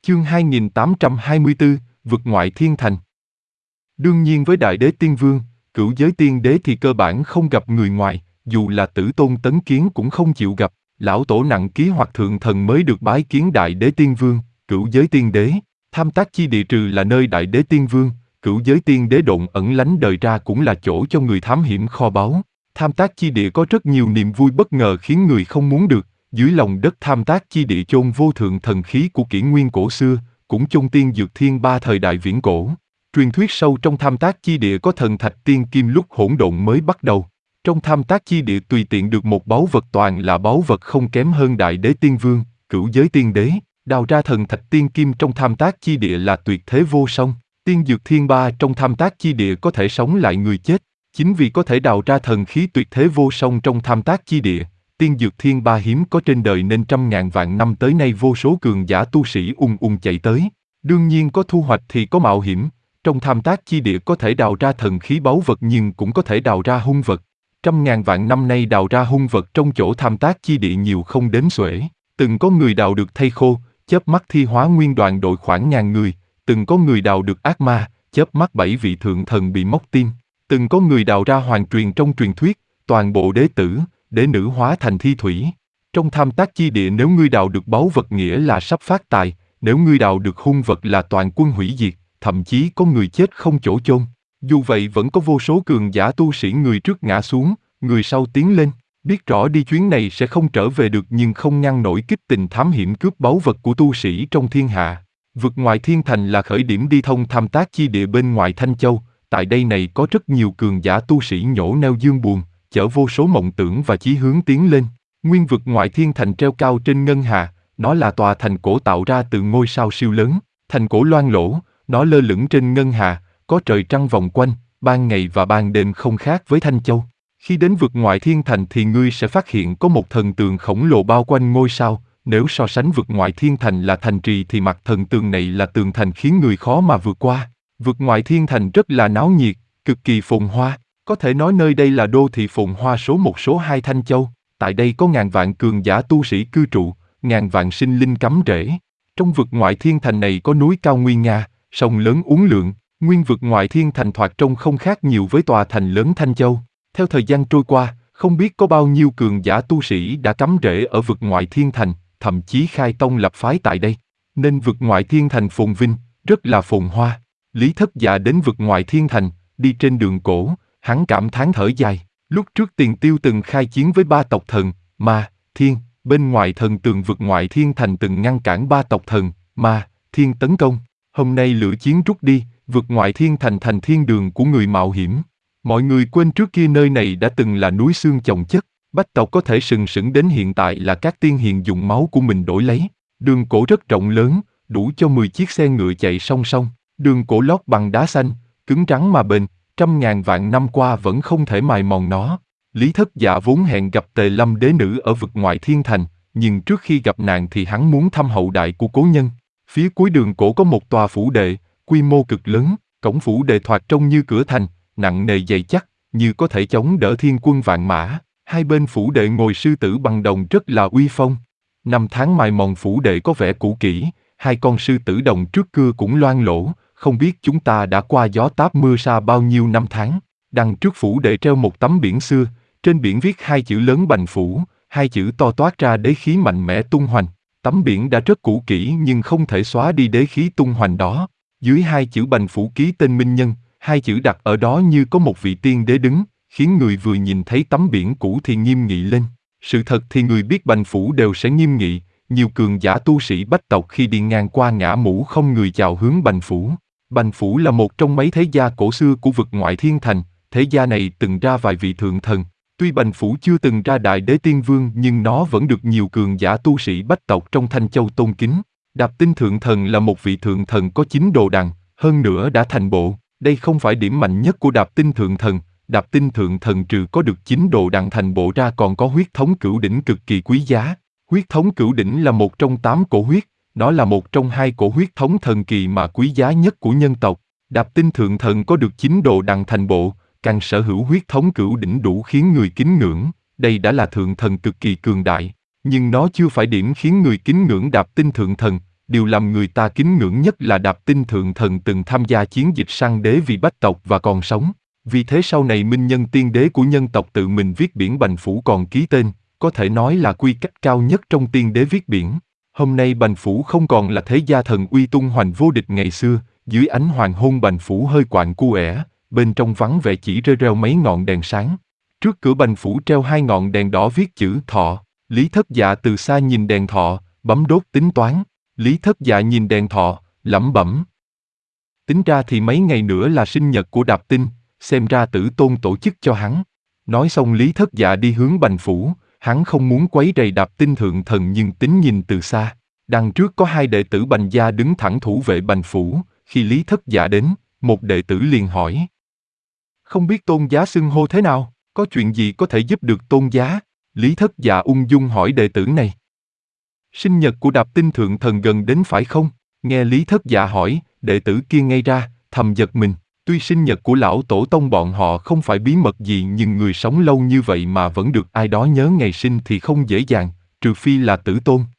Chương 2824, vực ngoại thiên thành. Đương nhiên với Đại Đế Tiên Vương, Cửu Giới Tiên Đế thì cơ bản không gặp người ngoài, dù là Tử Tôn Tấn Kiến cũng không chịu gặp, lão tổ Nặng Ký hoặc Thượng Thần mới được bái kiến Đại Đế Tiên Vương, Cửu Giới Tiên Đế. Tham Tác Chi Địa trừ là nơi Đại Đế Tiên Vương, Cửu Giới Tiên Đế độn ẩn lánh đời ra cũng là chỗ cho người thám hiểm kho báu. Tham Tác Chi Địa có rất nhiều niềm vui bất ngờ khiến người không muốn được. Dưới lòng đất Tham Tác Chi Địa chôn vô thượng thần khí của kỷ nguyên cổ xưa, cũng chôn tiên dược thiên ba thời đại viễn cổ. Truyền thuyết sâu trong Tham Tác Chi Địa có thần thạch tiên kim lúc hỗn độn mới bắt đầu. Trong Tham Tác Chi Địa tùy tiện được một báu vật toàn là báu vật không kém hơn Đại Đế Tiên Vương, Cửu Giới Tiên Đế. Đào ra thần thạch tiên kim trong Tham Tác Chi Địa là tuyệt thế vô song. Tiên dược thiên ba trong Tham Tác Chi Địa có thể sống lại người chết. Chính vì có thể đào ra thần khí tuyệt thế vô song trong Tham Tác Chi Địa, tiên dược thiên ba hiếm có trên đời nên trăm ngàn vạn năm tới nay vô số cường giả tu sĩ chạy tới. Đương nhiên có thu hoạch thì có mạo hiểm. Trong Tham Tác Chi Địa có thể đào ra thần khí báu vật nhưng cũng có thể đào ra hung vật. Trăm ngàn vạn năm nay đào ra hung vật trong chỗ Tham Tác Chi Địa nhiều không đếm xuể. Từng có người đào được thây khô, chớp mắt thi hóa nguyên đoàn đội khoảng ngàn người. Từng có người đào được ác ma, chớp mắt 7 vị thượng thần bị móc tim. Từng có người đào ra hoàng truyền trong truyền thuyết, toàn bộ đế tử, đế nữ hóa thành thi thủy. Trong Tham Tác Chi Địa nếu ngươi đào được báu vật nghĩa là sắp phát tài, nếu ngươi đào được hung vật là toàn quân hủy diệt, thậm chí có người chết không chỗ chôn. Dù vậy vẫn có vô số cường giả tu sĩ người trước ngã xuống, người sau tiến lên. Biết rõ đi chuyến này sẽ không trở về được nhưng không ngăn nổi kích tình thám hiểm cướp báu vật của tu sĩ trong thiên hạ. Vực ngoại thiên thành là khởi điểm đi thông Tham Tác Chi Địa bên ngoài Thanh Châu. Tại đây này có rất nhiều cường giả tu sĩ nhổ neo dương buồn, chở vô số mộng tưởng và chí hướng tiến lên. Nguyên vực ngoại thiên thành treo cao trên ngân hà, nó là tòa thành cổ tạo ra từ ngôi sao siêu lớn. Thành cổ loang lổ, nó lơ lửng trên ngân hà, có trời trăng vòng quanh, ban ngày và ban đêm không khác với Thanh Châu. Khi đến vực ngoại thiên thành thì ngươi sẽ phát hiện có một thần tường khổng lồ bao quanh ngôi sao. Nếu so sánh vực ngoại thiên thành là thành trì thì mặt thần tường này là tường thành khiến người khó mà vượt qua. Vực ngoại thiên thành rất là náo nhiệt, cực kỳ phồn hoa. Có thể nói nơi đây là đô thị phồn hoa số 1 số 2 Thanh Châu. Tại đây có ngàn vạn cường giả tu sĩ cư trụ, ngàn vạn sinh linh cắm rễ. Trong vực ngoại thiên thành này có núi cao nguy nga, sông lớn uốn lượn. Nguyên vực ngoại thiên thành thoạt trông không khác nhiều với tòa thành lớn Thanh Châu. Theo thời gian trôi qua, không biết có bao nhiêu cường giả tu sĩ đã cắm rễ ở vực ngoại thiên thành, thậm chí khai tông lập phái tại đây. Nên vực ngoại thiên thành phồn vinh, rất là phồn hoa. Lý Thất Dạ đến vực ngoại thiên thành, đi trên đường cổ, hắn cảm thán thở dài. Lúc trước Tiền Tiêu từng khai chiến với 3 tộc thần, Ma, Thiên, bên ngoài thần tường vực ngoại thiên thành từng ngăn cản 3 tộc thần, Ma, Thiên tấn công. Hôm nay lửa chiến rút đi, vực ngoại thiên thành thành thiên đường của người mạo hiểm. Mọi người quên trước kia nơi này đã từng là núi xương chồng chất, bách tộc có thể sừng sững đến hiện tại là các tiên hiền dùng máu của mình đổi lấy. Đường cổ rất rộng lớn, đủ cho 10 chiếc xe ngựa chạy song song. Đường cổ lót bằng đá xanh, cứng rắn mà bền, trăm ngàn vạn năm qua vẫn không thể mài mòn nó. Lý Thất Dạ vốn hẹn gặp Tề Lâm đế nữ ở vực ngoại thiên thành, nhưng trước khi gặp nàng thì hắn muốn thăm hậu đại của cố nhân. Phía cuối đường cổ có một tòa phủ đệ, quy mô cực lớn, cổng phủ đệ thoạt trông như cửa thành, nặng nề dày chắc, như có thể chống đỡ thiên quân vạn mã. Hai bên phủ đệ ngồi sư tử bằng đồng rất là uy phong. Năm tháng mài mòn phủ đệ có vẻ cũ kỹ, hai con sư tử đồng trước cưa cũng loang lổ. Không biết chúng ta đã qua gió táp mưa sa bao nhiêu năm tháng. Đằng trước phủ đệ treo một tấm biển xưa, trên biển viết 2 chữ lớn Bành Phủ, 2 chữ to toát ra đế khí mạnh mẽ tung hoành. Tấm biển đã rất cũ kỹ nhưng không thể xóa đi đế khí tung hoành đó. Dưới 2 chữ Bành Phủ ký tên Minh Nhân, 2 chữ đặt ở đó như có một vị tiên đế đứng, khiến người vừa nhìn thấy tấm biển cũ thì nghiêm nghị lên. Sự thật thì người biết Bành Phủ đều sẽ nghiêm nghị, nhiều cường giả tu sĩ bách tộc khi đi ngang qua ngã mũ không người chào hướng Bành Phủ. Bành Phủ là một trong mấy thế gia cổ xưa của vực ngoại thiên thành, thế gia này từng ra vài vị thượng thần. Tuy Bành Phủ chưa từng ra Đại Đế Tiên Vương nhưng nó vẫn được nhiều cường giả tu sĩ bách tộc trong Thanh Châu tôn kính. Đạp Tinh Thượng Thần là một vị thượng thần có 9 đồ đằng, hơn nữa đã thành bộ. Đây không phải điểm mạnh nhất của Đạp Tinh Thượng Thần. Đạp Tinh Thượng Thần trừ có được 9 đồ đằng thành bộ ra còn có huyết thống cửu đỉnh cực kỳ quý giá. Huyết thống cửu đỉnh là một trong 8 cổ huyết. Nó là một trong 2 cổ huyết thống thần kỳ mà quý giá nhất của nhân tộc. Đạp Tinh Thượng Thần có được 9 đồ đằng thành bộ, càng sở hữu huyết thống cửu đỉnh đủ khiến người kính ngưỡng. Đây đã là thượng thần cực kỳ cường đại. Nhưng nó chưa phải điểm khiến người kính ngưỡng Đạp Tinh Thượng Thần. điều làm người ta kính ngưỡng nhất là Đạp Tinh Thượng Thần từng tham gia chiến dịch săn đế vì bách tộc và còn sống. Vì thế sau này Minh Nhân tiên đế của nhân tộc tự mình viết biển Bành Phủ còn ký tên, có thể nói là quy cách cao nhất trong tiên đế viết biển. Hôm nay Bành Phủ không còn là thế gia thần uy tung hoành vô địch ngày xưa, dưới ánh hoàng hôn Bành Phủ hơi quạnh quẻ, bên trong vắng vẻ chỉ rêu rêu mấy ngọn đèn sáng. Trước cửa Bành Phủ treo 2 ngọn đèn đỏ viết chữ Thọ. Lý Thất Dạ từ xa nhìn đèn thọ, bấm đốt tính toán. Lý Thất Dạ nhìn đèn thọ, lẩm bẩm. Tính ra thì mấy ngày nữa là sinh nhật của Đạp Tinh, xem ra Tử Tôn tổ chức cho hắn. Nói xong Lý Thất Dạ đi hướng Bành Phủ, hắn không muốn quấy rầy Đạp Tinh Thượng Thần nhưng tính nhìn từ xa. Đằng trước có 2 đệ tử Bành gia đứng thẳng thủ vệ Bành Phủ, khi Lý Thất Dạ đến, một đệ tử liền hỏi. Không biết tôn giá xưng hô thế nào, có chuyện gì có thể giúp được tôn giá? Lý Thất Dạ ung dung hỏi đệ tử này. Sinh nhật của Đạp Tinh Thượng Thần gần đến phải không? Nghe Lý Thất Dạ hỏi, đệ tử kia ngây ra, thầm giật mình. Tuy sinh nhật của lão tổ tông bọn họ không phải bí mật gì nhưng người sống lâu như vậy mà vẫn được ai đó nhớ ngày sinh thì không dễ dàng, trừ phi là Tử Tôn.